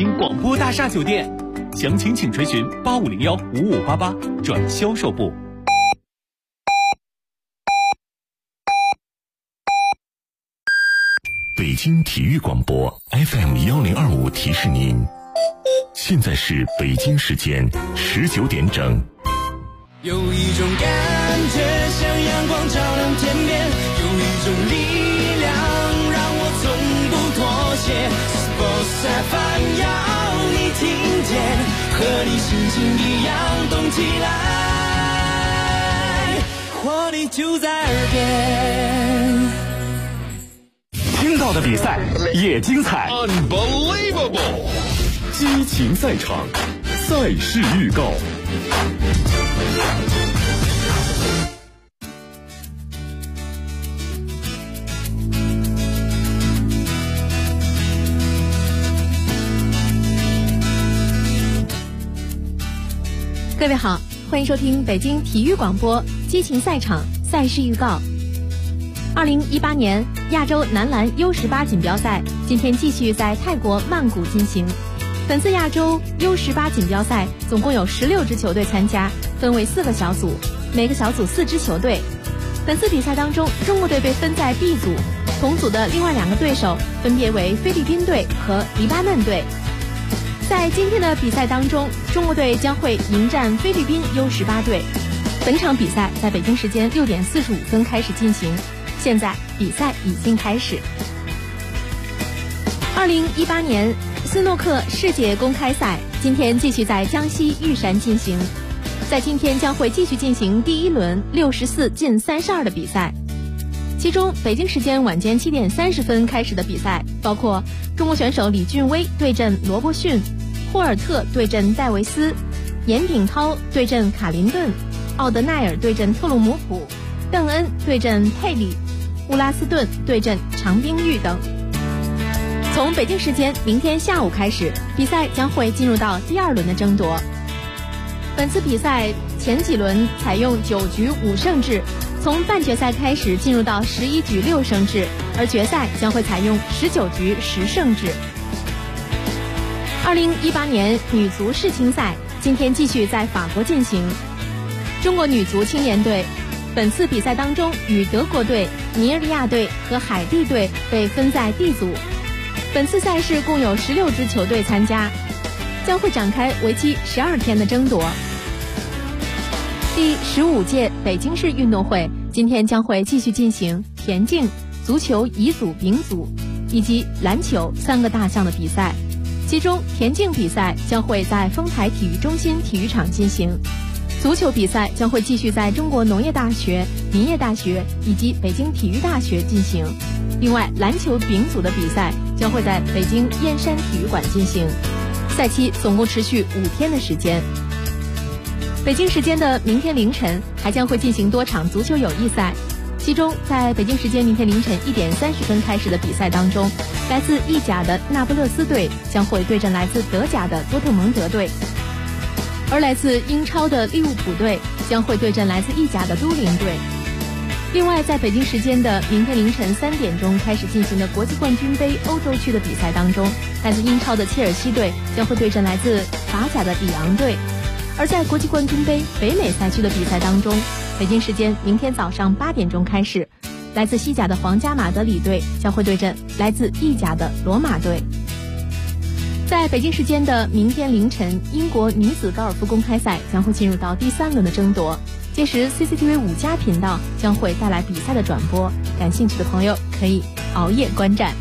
京广播大厦酒店，详情请垂询85015588转销售部。 北京体育广播 FM1025提示您，现在是北京时间19点整。 有一种感觉像阳光照亮天边，有一种力量让我从不妥协。Sports FM 要你听见，和你心情一样动起来，活力就在耳边。 听到的比赛也精彩 Unbelievable， 激情赛场，赛事预告。 各位好，欢迎收听北京体育广播激情赛场赛事预告。2018年亚洲男篮 U18 锦标赛今天继续在泰国曼谷进行。本次亚洲 U18 锦标赛总共有16支球队参加，分为4个小组，每个小组4支球队。本次比赛当中，中国队被分在 B 组，同组的另外2个对手分别为菲律宾队和黎巴嫩队。在今天的比赛当中，中国队将会迎战菲律宾 U18 队。本场比赛在北京时间6点45分开始进行。现在比赛已经开始。2018年斯诺克世界公开赛今天继续在江西玉山进行，在今天将会继续进行第1轮64进32的比赛。其中北京时间晚间7点30分开始的比赛包括中国选手李俊威对阵罗伯逊，霍尔特对阵戴维斯，严鼎涛对阵卡林顿，奥德奈尔对阵特鲁姆普，邓恩对阵佩里，乌拉斯顿对阵长冰玉等。从北京时间明天下午开始，比赛将会进入到第2轮的争夺。本次比赛前几轮采用9局5胜制，从半决赛开始进入到11局6胜制，而决赛将会采用19局10胜制。2018年女足世青赛今天继续在法国进行。中国女足青年队本次比赛当中与德国队、尼日利亚队和海地队被分在 D 组。本次赛事共有16支球队参加，将会展开为期12天的争夺。第15届北京市运动会今天将会继续进行田径、足球乙组、丙组以及篮球3个大项的比赛。其中田径比赛将会在丰台体育中心体育场进行，足球比赛将会继续在中国农业大学、林业大学以及北京体育大学进行。另外篮球丙组的比赛将会在北京燕山体育馆进行，赛期总共持续5天的时间。北京时间的明天凌晨还将会进行多场足球友谊赛，其中在北京时间明天凌晨1点30分开始的比赛当中，来自意甲的那不勒斯队将会对阵来自德甲的多特蒙德队，而来自英超的利物浦队将会对阵来自意甲的都灵队。另外在北京时间的明天凌晨3点钟开始进行的国际冠军杯欧洲区的比赛当中，来自英超的切尔西队将会对阵来自法甲的里昂队。而在国际冠军杯北美赛区的比赛当中，北京时间明天早上8点钟开始，来自西甲的皇家马德里队将会对阵来自意甲的罗马队。在北京时间的明天凌晨，英国女子高尔夫公开赛将会进入到第3轮的争夺，届时 CCTV 5+频道将会带来比赛的转播，感兴趣的朋友可以熬夜观战。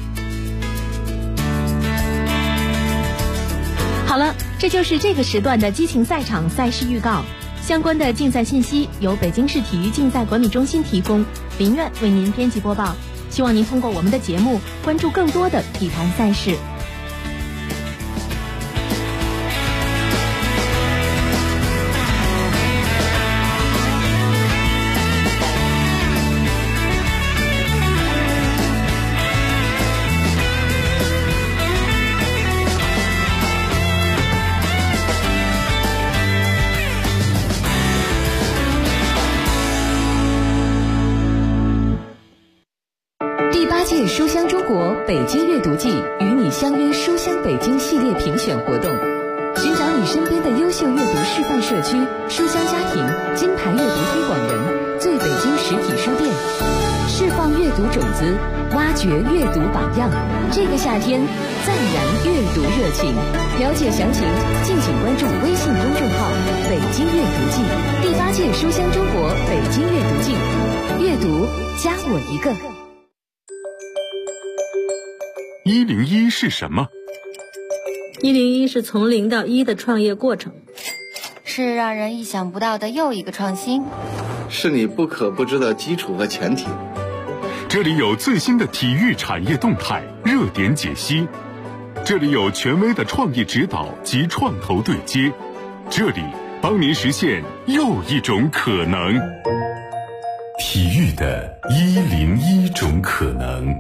好了，这就是这个时段的激情赛场赛事预告。相关的竞赛信息由北京市体育竞赛管理中心提供，林苑为您编辑播报。希望您通过我们的节目关注更多的体坛赛事。 书香中国北京阅读季与你相约书香北京系列评选活动，寻找你身边的优秀阅读示范社区、书香家庭、金牌阅读推广人、最北京实体书店，释放阅读种子，挖掘阅读榜样。这个夏天，赞燃阅读热情。了解详情，敬请关注微信公众号“北京阅读季”，第8届书香中国北京阅读季，阅读加我一个。 101是什么 ？101是从0到1的创业过程， 是让人意想不到的又一个创新， 是你不可不知的基础和前提。 这里有最新的体育产业动态热点解析，这里有权威的创业指导及创投对接，这里帮您实现又一种可能。体育的101种可能。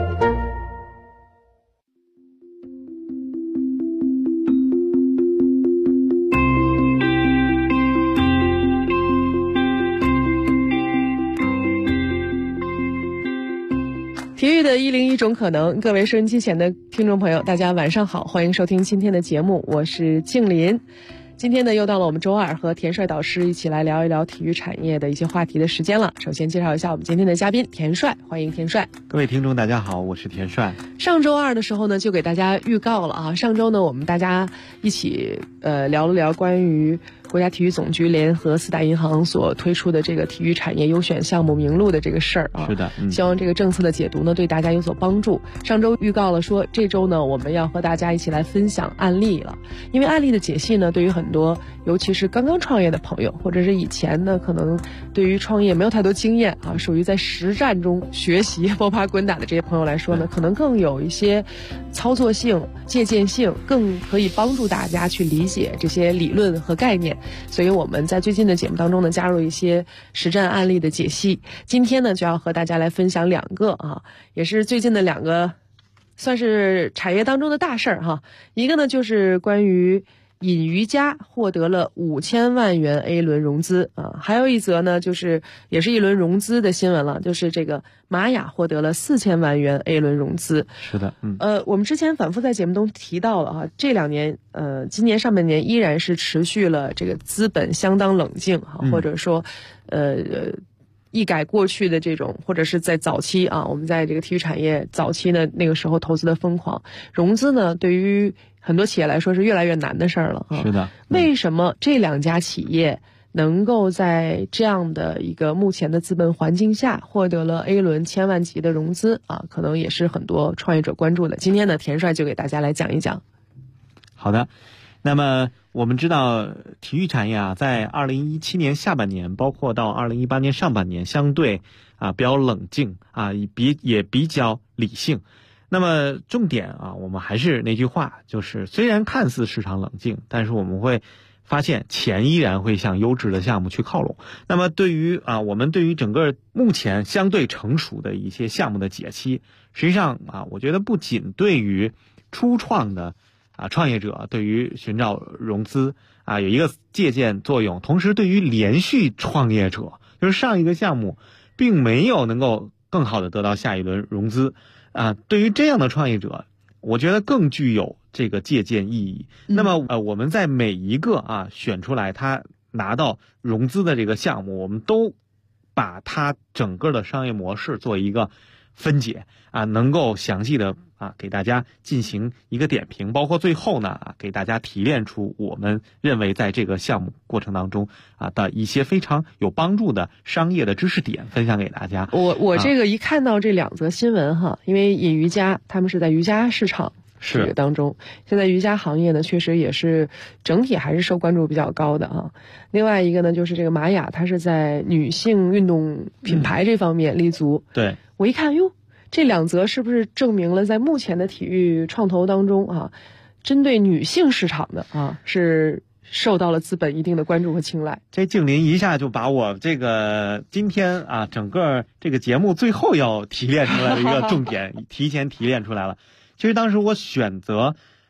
体育的101种可能，各位收音机前的听众朋友，大家晚上好，欢迎收听今天的节目，我是静林。今天呢，又到了我们周二和田帅导师一起来聊一聊体育产业的一些话题的时间了。首先介绍一下我们今天的嘉宾田帅，欢迎田帅。 各位听众大家好，我是田帅。 上周二的时候呢，就给大家预告了啊，上周呢，我们大家一起聊了聊关于国家体育总局联合4大银行所推出的这个体育产业优选项目名录的这个事儿啊。 是的， 希望这个政策的解读呢对大家有所帮助。上周预告了说，这周呢我们要和大家一起来分享案例了，因为案例的解析呢，对于很多尤其是刚刚创业的朋友，或者是以前呢可能对于创业没有太多经验啊，属于在实战中学习摸爬滚打的这些朋友来说呢，可能更有一些操作性、借鉴性，更可以帮助大家去理解这些理论和概念。所以我们在最近的节目当中呢，加入一些实战案例的解析。今天呢，就要和大家来分享2个啊，也是最近的2个，算是产业当中的大事儿哈。一个呢，就是关于尹瑜伽获得了5000万元 A 轮融资啊，还有一则呢，就是也是一轮融资的新闻了，就是这个玛雅获得了4000万元 A 轮融资。 是的， 我们之前反复在节目中提到了哈，这2年今年上半年依然是持续了这个资本相当冷静哈，或者说一改过去的这种，或者是在早期啊，我们在这个体育产业早期呢，那个时候投资的疯狂，融资呢对于很多企业来说是越来越难的事儿了啊。 是的， 为什么这2家企业能够在这样的一个目前的资本环境下获得了 A 轮1000万级的融资啊？可能也是很多创业者关注的。今天呢，田帅就给大家来讲一讲。 好的，那么我们知道体育产业啊，在2017年下半年，包括到2018年上半年，相对比较冷静啊，也比较理性。那么重点啊，我们还是那句话，就是虽然看似市场冷静，但是我们会发现钱依然会向优质的项目去靠拢。那么对于我们对于整个目前相对成熟的一些项目的解析，实际上我觉得不仅对于初创的创业者，对于寻找融资有一个借鉴作用，同时对于连续创业者，就是上一个项目并没有能够更好的得到下一轮融资对于这样的创业者，我觉得更具有这个借鉴意义。那么我们在每一个选出来他拿到融资的这个项目，我们都把它整个的商业模式做一个分解能够详细的给大家进行一个点评，包括最后呢给大家提炼出我们认为在这个项目过程当中的一些非常有帮助的商业的知识点分享给大家。 我这个一看到这2则新闻哈，因为尹瑜伽他们是在瑜伽市场这个当中，现在瑜伽行业呢确实也是整体还是受关注比较高的啊。另外一个呢，就是这个玛雅，它是在女性运动品牌这方面立足。 对， 我一看哟，这2则是不是证明了在目前的体育创投当中针对女性市场的是受到了资本一定的关注和青睐？ 这静林一下就把我这个今天整个这个节目最后要提炼出来的一个重点提前提炼出来了。其实当时我选择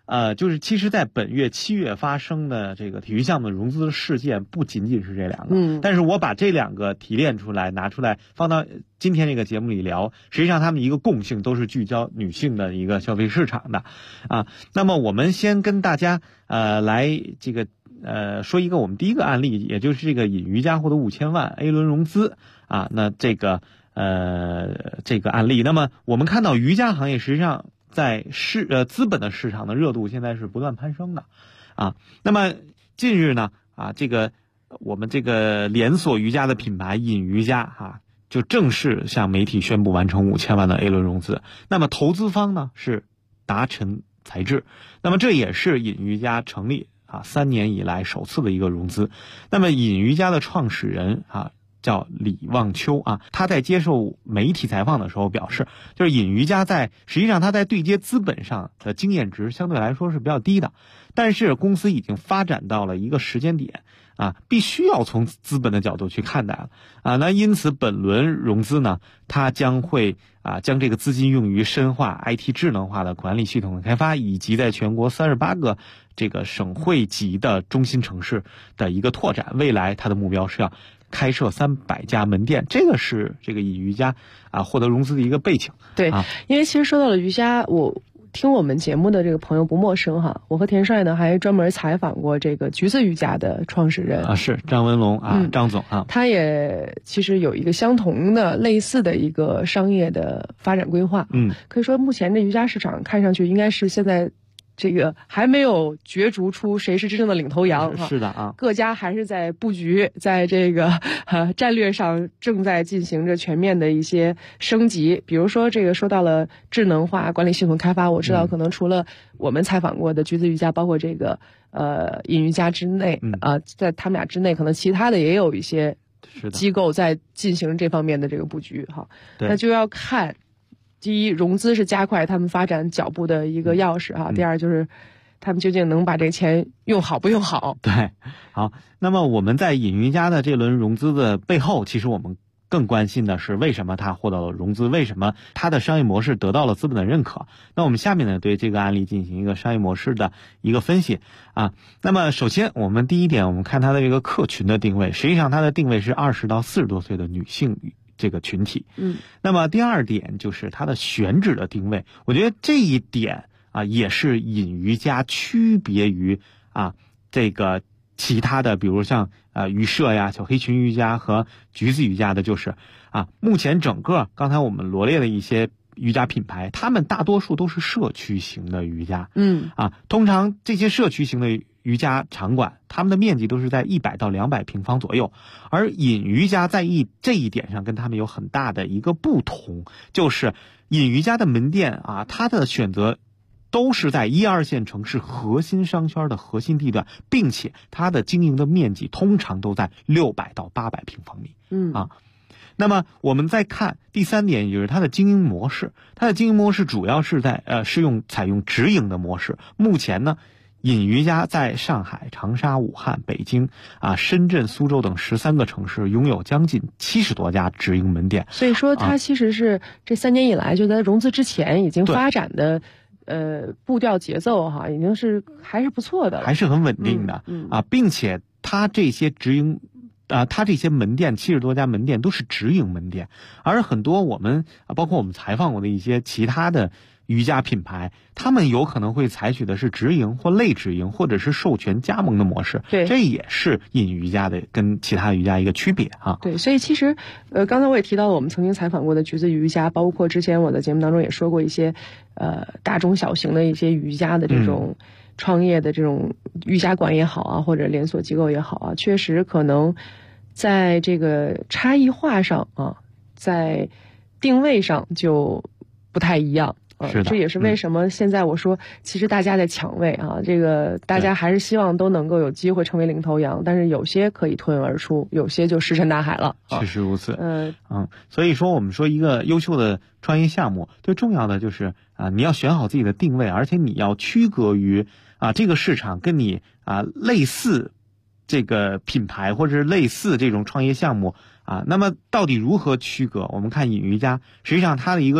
就是其实在本月7月发生的这个体育项目的融资事件不仅仅是这两个，但是我把这两个提炼出来拿出来放到今天这个节目里聊，实际上他们一个共性都是聚焦女性的一个消费市场的啊。那么我们先跟大家来这个说一个我们第一个案例，也就是这个尹瑜伽获得5000万 A 轮融资啊。那这个案例，那么我们看到瑜伽行业实际上在资本的市场的热度现在是不断攀升的啊。那么近日呢这个我们这个连锁瑜伽的品牌尹瑜伽就正式向媒体宣布完成5000万的 A 轮融资。那么投资方呢是达晨材质，那么这也是尹瑜伽成立3年以来首次的一个融资。那么尹瑜伽的创始人叫李望秋他在接受媒体采访的时候表示，就是尹瑜伽实际上他在对接资本上的经验值相对来说是比较低的，但是公司已经发展到了一个时间点必须要从资本的角度去看待了那因此本轮融资呢，它将会将这个资金用于深化 IT 智能化的管理系统的开发，以及在全国38个这个省会级的中心城市的一个拓展。未来它的目标是要开设300家门店，这个是这个尹瑜伽获得融资的一个背景。 对，因为其实说到了瑜伽，我听我们节目的这个朋友不陌生我和田帅呢还专门采访过这个橘子瑜伽的创始人是张文龙张总他也其实有一个相同的类似的一个商业的发展规划。可以说目前这瑜伽市场看上去应该是现在这个还没有角逐出谁是真正的领头羊是的各家还是在布局，在这个战略上正在进行着全面的一些升级。比如说这个说到了智能化管理系统开发，我知道可能除了我们采访过的橘子瑜伽，包括这个尹瑜伽之内在他们俩之内，可能其他的也有一些机构在进行这方面的这个布局那就要看第一，融资是加快他们发展脚步的一个钥匙第二就是他们究竟能把这个钱用好不用好。 对，好，那么我们在尹瑜伽的这轮融资的背后，其实我们更关心的是为什么他获得了融资，为什么他的商业模式得到了资本的认可。那我们下面呢对这个案例进行一个商业模式的一个分析那么首先我们第一点，我们看他的这个客群的定位，实际上他的定位是20到40多岁的女性这个群体。那么第二点就是它的选址的定位，我觉得这一点也是尹瑜伽区别于这个其他的，比如像瑜社呀、小黑裙瑜伽和橘子瑜伽的，就是目前整个刚才我们罗列的一些瑜伽品牌，他们大多数都是社区型的瑜伽。通常这些社区型的瑜伽场馆，他们的面积都是在100到200平方左右，而尹瑜伽在这一点上跟他们有很大的一个不同，就是尹瑜伽的门店它的选择都是在1、2线城市核心商圈的核心地段，并且它的经营的面积通常都在600到800平方米。那么我们再看第三点，也就是它的经营模式，它的经营模式主要是采用直营的模式。目前呢，尹瑜伽在上海、长沙、武汉、北京深圳、苏州等13个城市拥有将近70多家直营门店。 所以说它其实是这3年以来就在融资之前已经发展的步调节奏已经是还是不错的了， 还是很稳定的并且它这些直营它这些门店70多家门店都是直营门店，而很多我们包括我们采访过的一些其他的瑜伽品牌，他们有可能会采取的是直营或类直营或者是授权加盟的模式。 对， 这也是尹瑜伽的跟其他瑜伽一个区别对，所以其实刚才我也提到了我们曾经采访过的橘子瑜伽，包括之前我的节目当中也说过一些大中小型的一些瑜伽的这种创业的这种瑜伽馆也好或者连锁机构也好确实可能在这个差异化上在定位上就不太一样。 是的， 这也是为什么现在我说其实大家在抢位这个大家还是希望都能够有机会成为领头羊，但是有些可以脱颖而出，有些就石沉大海了。 确实如此。所以说我们说一个优秀的创业项目最重要的就是你要选好自己的定位，而且你要区隔于这个市场跟你类似这个品牌或者是类似这种创业项目那么到底如何区隔？我们看尹瑜伽实际上它的一个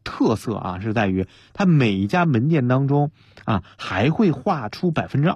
特色啊，是在于它每一家门店当中啊，还会划出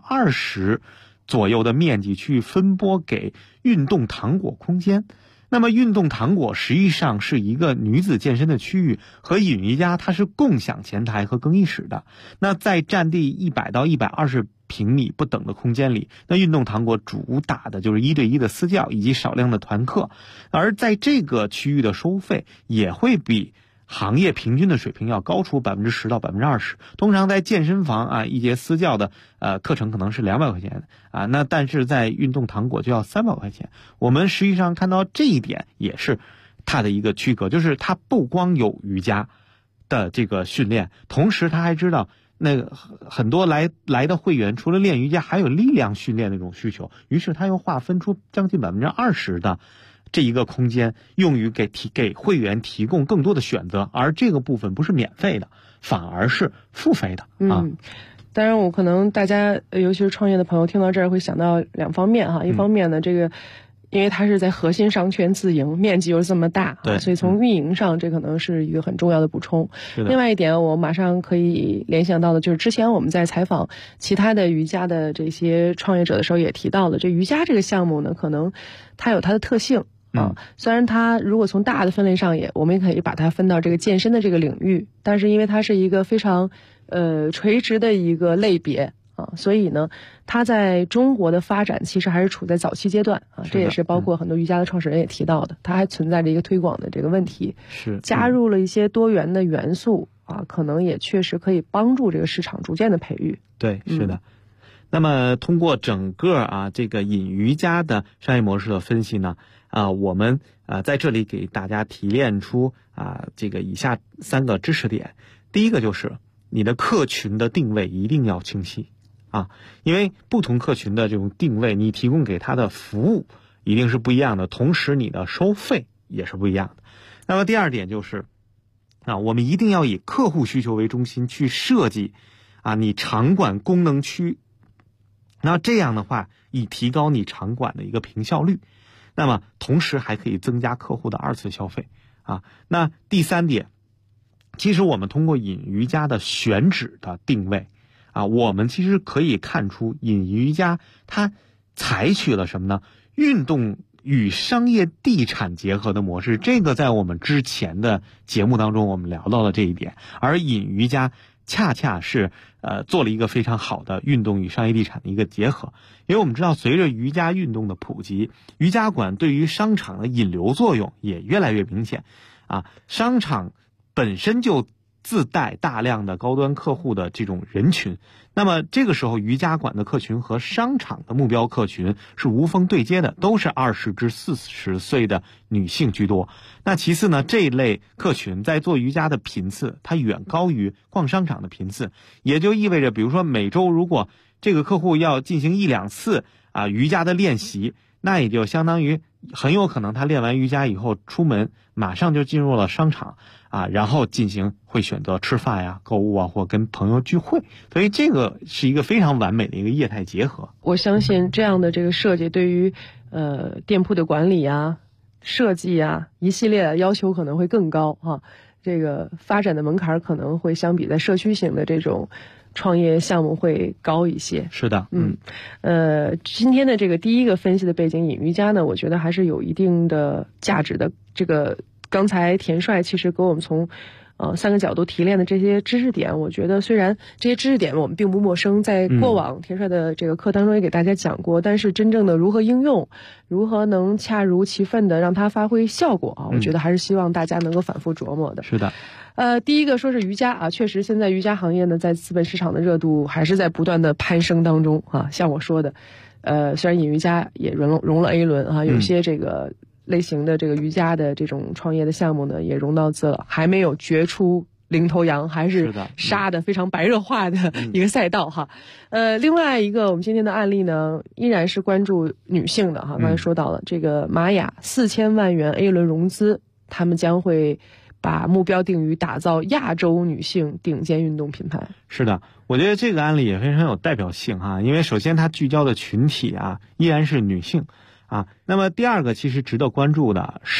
20%左右的面积去分拨给运动糖果空间。那么运动糖果实际上是一个女子健身的区域，和隐瑜伽它是共享前台和更衣室的。那在占地100到120平米不等的空间里，那运动糖果主打的就是1对1的私教以及少量的团课，而在这个区域的收费也会比行业平均的水平要高出10%到20%。通常在健身房啊，一节私教的课程可能是200块钱啊，那但是在运动糖果就要300块钱。我们实际上看到这一点也是它的一个区隔，就是它不光有瑜伽的这个训练，同时他还知道那个很多来的会员除了练瑜伽还有力量训练那种需求，于是他又划分出将近20%的这一个空间用于给会员提供更多的选择，而这个部分不是免费的，反而是付费的啊。 当然我可能大家尤其是创业的朋友听到这儿会想到2方面哈，一方面呢，这个因为它是在核心商圈自营，面积又这么大， 对， 所以从运营上这可能是一个很重要的补充。另外一点我马上可以联想到的就是之前我们在采访其他的瑜伽的这些创业者的时候也提到了，这瑜伽这个项目呢，可能它有它的特性啊，虽然它如果从大的分类上我们也可以把它分到这个健身的这个领域，但是因为它是一个非常垂直的一个类别啊，所以呢，它在中国的发展其实还是处在早期阶段啊，这也是包括很多瑜伽的创始人也提到的，它还存在着一个推广的这个问题， 是加入了一些多元的元素啊，可能也确实可以帮助这个市场逐渐的培育。 对，是的。那么通过整个这个隐瑜伽的商业模式的分析呢，我们在这里给大家提炼出这个以下3个知识点。第一个就是你的客群的定位一定要清晰啊，因为不同客群的这种定位，你提供给他的服务一定是不一样的，同时你的收费也是不一样的。那么第二点就是我们一定要以客户需求为中心去设计你场馆功能区，那这样的话以提高你场馆的一个平效率，那么同时还可以增加客户的2次消费那第3点，其实我们通过隐瑜伽的选址的定位我们其实可以看出隐瑜伽它采取了什么呢？运动与商业地产结合的模式，这个在我们之前的节目当中我们聊到了这一点，而隐瑜伽恰恰是做了一个非常好的运动与商业地产的一个结合。因为我们知道随着瑜伽运动的普及，瑜伽馆对于商场的引流作用也越来越明显商场本身就自带大量的高端客户的这种人群，那么这个时候瑜伽馆的客群和商场的目标客群是无缝对接的，都是20至40岁的女性居多。那其次呢，这一类客群在做瑜伽的频次它远高于逛商场的频次，也就意味着比如说每周如果这个客户要进行1-2次瑜伽的练习，那也就相当于很有可能他练完瑜伽以后出门马上就进入了商场然后会选择吃饭呀、购物或跟朋友聚会，所以这个是一个非常完美的一个业态结合。 我相信这样的这个设计对于店铺的管理设计一系列的要求可能会更高这个发展的门槛可能会相比在社区型的这种创业项目会高一些。 是的， 今天的这个第一个分析的背景，隐瑜伽呢，我觉得还是有一定的价值的。这个刚才田帅其实给我们从3个角度提炼的这些知识点，我觉得虽然这些知识点我们并不陌生，在过往田帅的这个课当中也给大家讲过，但是真正的如何应用，如何能恰如其分的让它发挥效果我觉得还是希望大家能够反复琢磨的。 是的。 第一个说是瑜伽确实现在瑜伽行业呢，在资本市场的热度还是在不断的攀升当中像我说的，虽然隐瑜伽也融了 A 轮有些这个类型的这个瑜伽的这种创业的项目呢，也融到资了，还没有决出领头羊，还是杀的非常白热化的一个赛道另外一个我们今天的案例呢，依然是关注女性的刚才说到了这个玛雅4000万元 A 轮融资，他们将会把目标定于打造亚洲女性顶尖运动品牌。 是的，我觉得这个案例也非常有代表性因为首先它聚焦的群体依然是女性那么第二个其实值得关注的是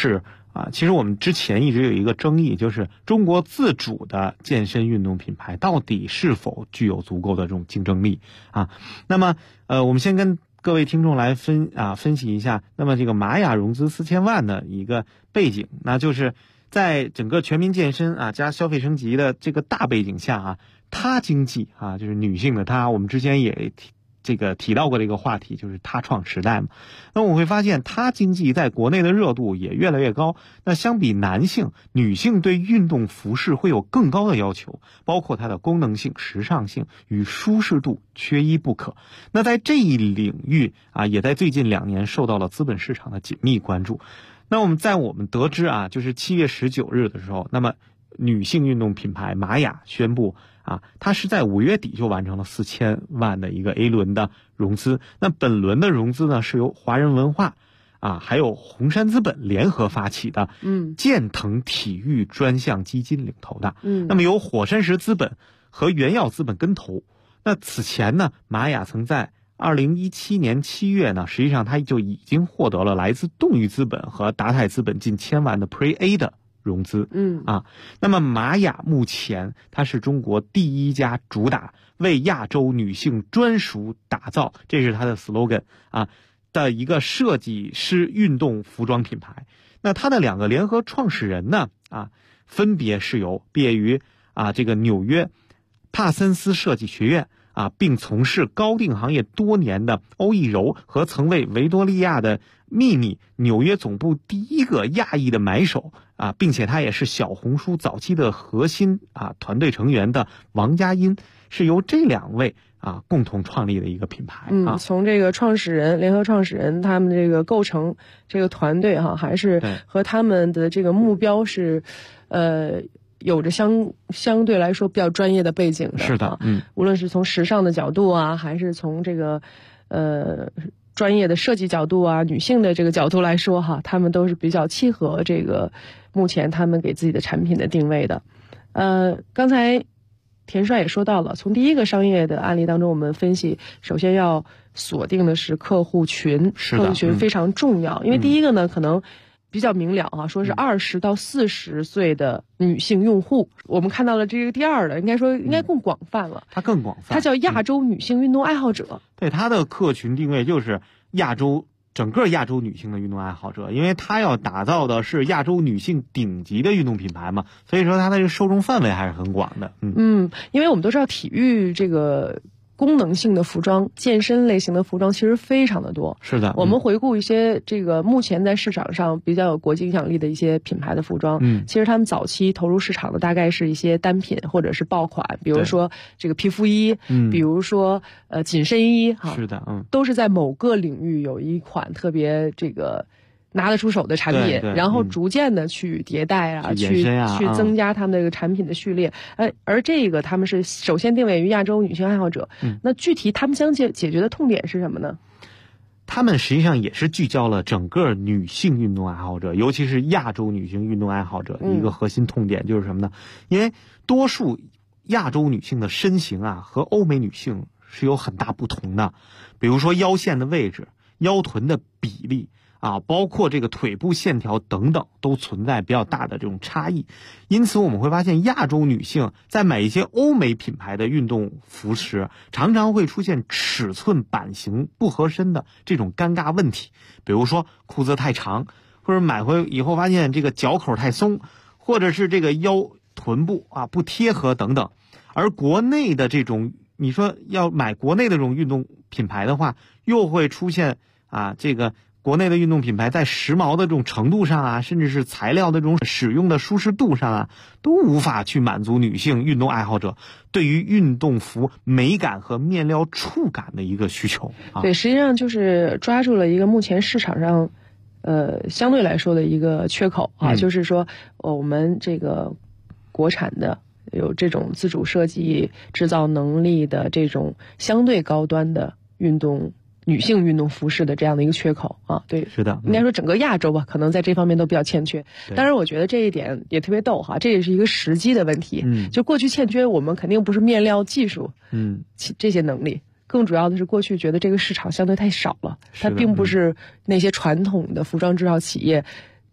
其实我们之前一直有一个争议，就是中国自主的健身运动品牌到底是否具有足够的这种竞争力啊？那么我们先跟各位听众来分析一下，那么这个玛雅融资4000万的一个背景，那就是在整个全民健身加消费升级的这个大背景下他经济就是女性的她，我们之前也提到过这个话题，就是他创时代嘛。那我们会发现他经济在国内的热度也越来越高。那相比男性，女性对运动服饰会有更高的要求，包括它的功能性、时尚性与舒适度缺一不可。那在这一领域也在最近2年受到了资本市场的紧密关注。那我们得知就是7月19日的时候，那么女性运动品牌玛雅宣布它是在5月底就完成了4000万的一个 A 轮的融资。那本轮的融资呢，是由华人文化还有红杉资本联合发起的，健腾体育专项基金领头的，那么由火山石资本和原药资本跟投。那此前呢，玛雅曾在2017年7月呢，实际上它就已经获得了来自动域资本和达泰资本近1000万的 Pre-A 的融资。那么玛雅目前它是中国第一家主打为亚洲女性专属打造，这是它的 slogan 的一个设计师运动服装品牌。那它的2个联合创始人呢分别是由毕业于这个纽约帕森斯设计学院并从事高定行业多年的欧逸柔和曾为维多利亚的秘密纽约总部第一个亚裔的买手并且他也是小红书早期的核心团队成员的王佳音，是由这2位共同创立的一个品牌。 从这个联合创始人他们这个构成这个团队还是和他们的这个目标是有着相对来说比较专业的背景的。 是的， 无论是从时尚的角度还是从这个专业的设计角度女性的这个角度来说他们都是比较契合这个目前他们给自己的产品的定位的。刚才田帅也说到了，从第一个商业的案例当中，我们分析，首先要锁定的是客户群，客户群非常重要，因为第一个呢，可能比较明了说是20到40岁的女性用户。我们看到了这个第二的，应该更广泛了。 它更广泛， 它叫亚洲女性运动爱好者。 对，它的客群定位就是整个亚洲女性的运动爱好者，因为它要打造的是亚洲女性顶级的运动品牌嘛，所以说它的这个受众范围还是很广的。 因为我们都知道体育这个功能性的服装、健身类型的服装其实非常的多。 是的， 我们回顾一些这个目前在市场上比较有国际影响力的一些品牌的服装，其实他们早期投入市场的大概是一些单品或者是爆款，比如说这个皮肤衣，比如说紧身衣， 是的， 都是在某个领域有一款特别这个拿得出手的产品，然后逐渐的去迭代去增加他们的这个产品的序列。而这个他们是首先定位于亚洲女性爱好者。那具体他们想解决的痛点是什么呢？ 他们实际上也是聚焦了整个女性运动爱好者，尤其是亚洲女性运动爱好者的一个核心痛点就是什么呢？因为多数亚洲女性的身形和欧美女性是有很大不同的，比如说腰线的位置、腰臀的比例包括这个腿部线条等等，都存在比较大的这种差异。因此我们会发现，亚洲女性在买一些欧美品牌的运动服时，常常会出现尺寸版型不合身的这种尴尬问题，比如说裤子太长，或者买回以后发现这个脚口太松，或者是这个腰臀部不贴合等等。而国内的这种，你说要买国内的这种运动品牌的话，又会出现这个国内的运动品牌在时髦的这种程度上甚至是材料的这种使用的舒适度上都无法去满足女性运动爱好者对于运动服美感和面料触感的一个需求。 对，实际上就是抓住了一个目前市场上相对来说的一个缺口就是说我们这个国产的有这种自主设计制造能力的这种相对高端的女性运动服饰的这样的一个缺口对， 是的， 应该说整个亚洲吧，可能在这方面都比较欠缺。当然，我觉得这一点也特别逗这也是一个时机的问题。就过去欠缺，我们肯定不是面料技术，这些能力，更主要的是过去觉得这个市场相对太少了，它并不是那些传统的服装制造企业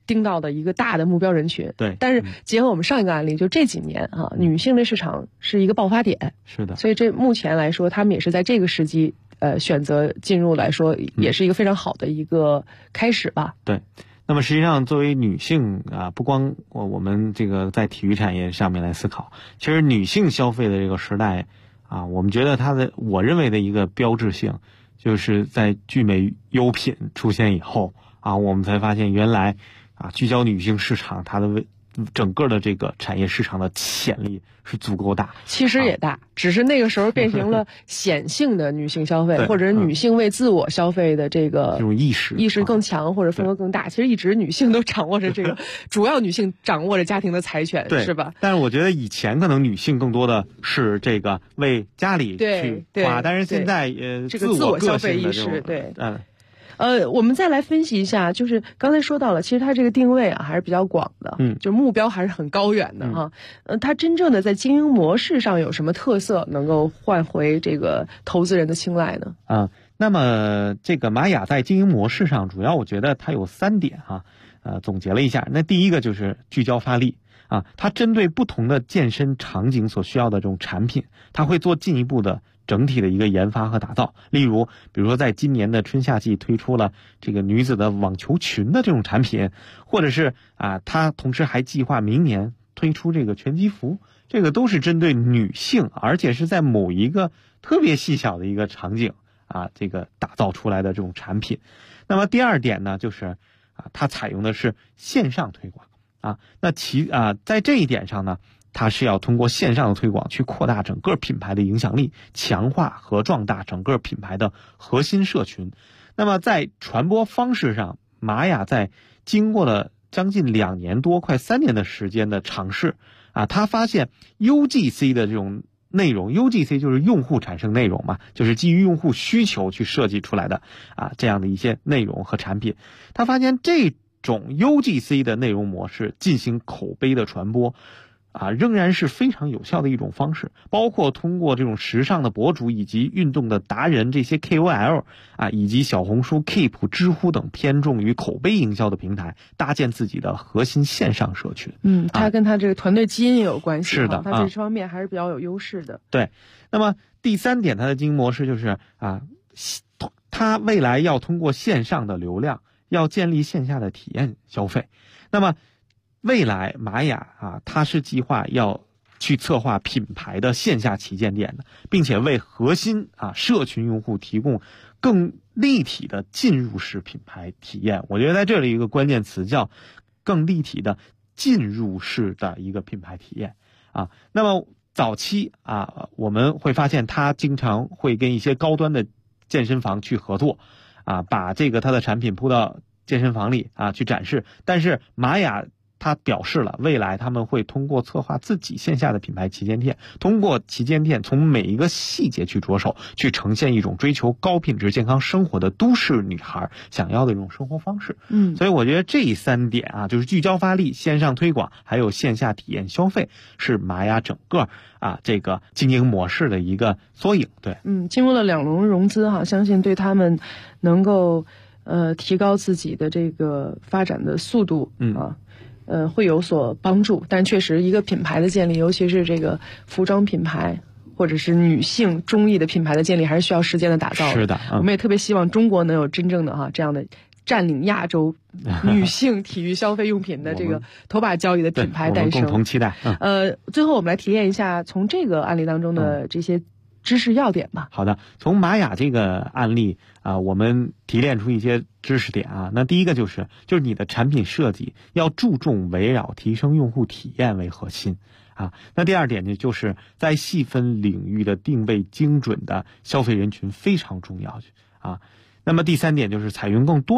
盯到的一个大的目标人群。 对， 但是结合我们上一个案例，就这几年啊，女性的市场是一个爆发点。 是的， 所以这目前来说，他们也是在这个时机选择进入来说，也是一个非常好的一个开始吧。 对。那么实际上作为女性啊，不光我们这个在体育产业上面来思考，其实女性消费的这个时代啊，我们觉得我认为的一个标志性，就是在聚美优品出现以后啊，我们才发现原来啊聚焦女性市场它的整个的这个产业市场的潜力是足够大， 其实也大，只是那个时候变成了显性的女性消费，或者是女性为自我消费的这种意识更强，或者份额更大。其实一直女性都掌握着这个，主要女性掌握着家庭的财权，是吧？ 但是我觉得以前可能女性更多的是这个为家里去花，但是现在这个自我消费意识，对。我们再来分析一下，就是刚才说到了，其实它这个定位啊还是比较广的，就目标还是很高远的哈。它真正的在经营模式上有什么特色，能够换回这个投资人的青睐呢？ 那么这个玛雅在经营模式上，主要我觉得它有3点哈，总结了一下。那第一个就是聚焦发力啊，它针对不同的健身场景所需要的这种产品，它会做进一步的整体的一个研发和打造。例如比如说在今年的春夏季推出了这个女子的网球裙的这种产品，或者是它同时还计划明年推出这个拳击服，这个都是针对女性，而且是在某一个特别细小的一个场景这个打造出来的这种产品。那么第二点呢，就是它采用的是线上推广那在这一点上呢，它是要通过线上的推广去扩大整个品牌的影响力，强化和壮大整个品牌的核心社群。那么在传播方式上，玛雅在经过了将近2年多快3年的时间的尝试他发现 UGC 的这种内容， UGC 就是用户产生内容嘛，就是基于用户需求去设计出来的这样的一些内容和产品。他发现这种 UGC 的内容模式进行口碑的传播仍然是非常有效的一种方式，包括通过这种时尚的博主以及运动的达人，这些 KOL 以及小红书、Keep、知乎等偏重于口碑营销的平台，搭建自己的核心线上社群。 它跟它这个团队基因也有关系， 是的， 它这方面还是比较有优势的。 对，那么第3点，它的经营模式就是它未来要通过线上的流量，要建立线下的体验消费。那么未来玛雅它是计划要去策划品牌的线下旗舰店的，并且为核心社群用户提供更立体的进入式品牌体验。我觉得在这里一个关键词叫更立体的进入式的一个品牌体验那么早期我们会发现它经常会跟一些高端的健身房去合作把这个它的产品铺到健身房里去展示。但是玛雅他表示了，未来他们会通过策划自己线下的品牌旗舰店，通过旗舰店从每一个细节去着手，去呈现一种追求高品质健康生活的都市女孩想要的一种生活方式。所以我觉得这3点就是聚焦发力、线上推广还有线下体验消费，是玛雅整个这个经营模式的一个缩影。对， 经过了2轮融资相信对他们能够提高自己的这个发展的速度会有所帮助。但确实一个品牌的建立，尤其是这个服装品牌或者是女性中意的品牌的建立，还是需要时间的打造。 是的， 我们也特别希望中国能有真正的这样的占领亚洲女性体育消费用品的这个头把交椅的品牌诞生。 我们共同期待。 最后我们来提炼一下从这个案例当中的这些知识要点吧。 好的，从玛雅这个案例我们提炼出一些知识点那第一个就是你的产品设计要注重围绕提升用户体验为核心那第2点呢，就是在细分领域的定位精准的消费人群非常重要那么第3点就是采用更多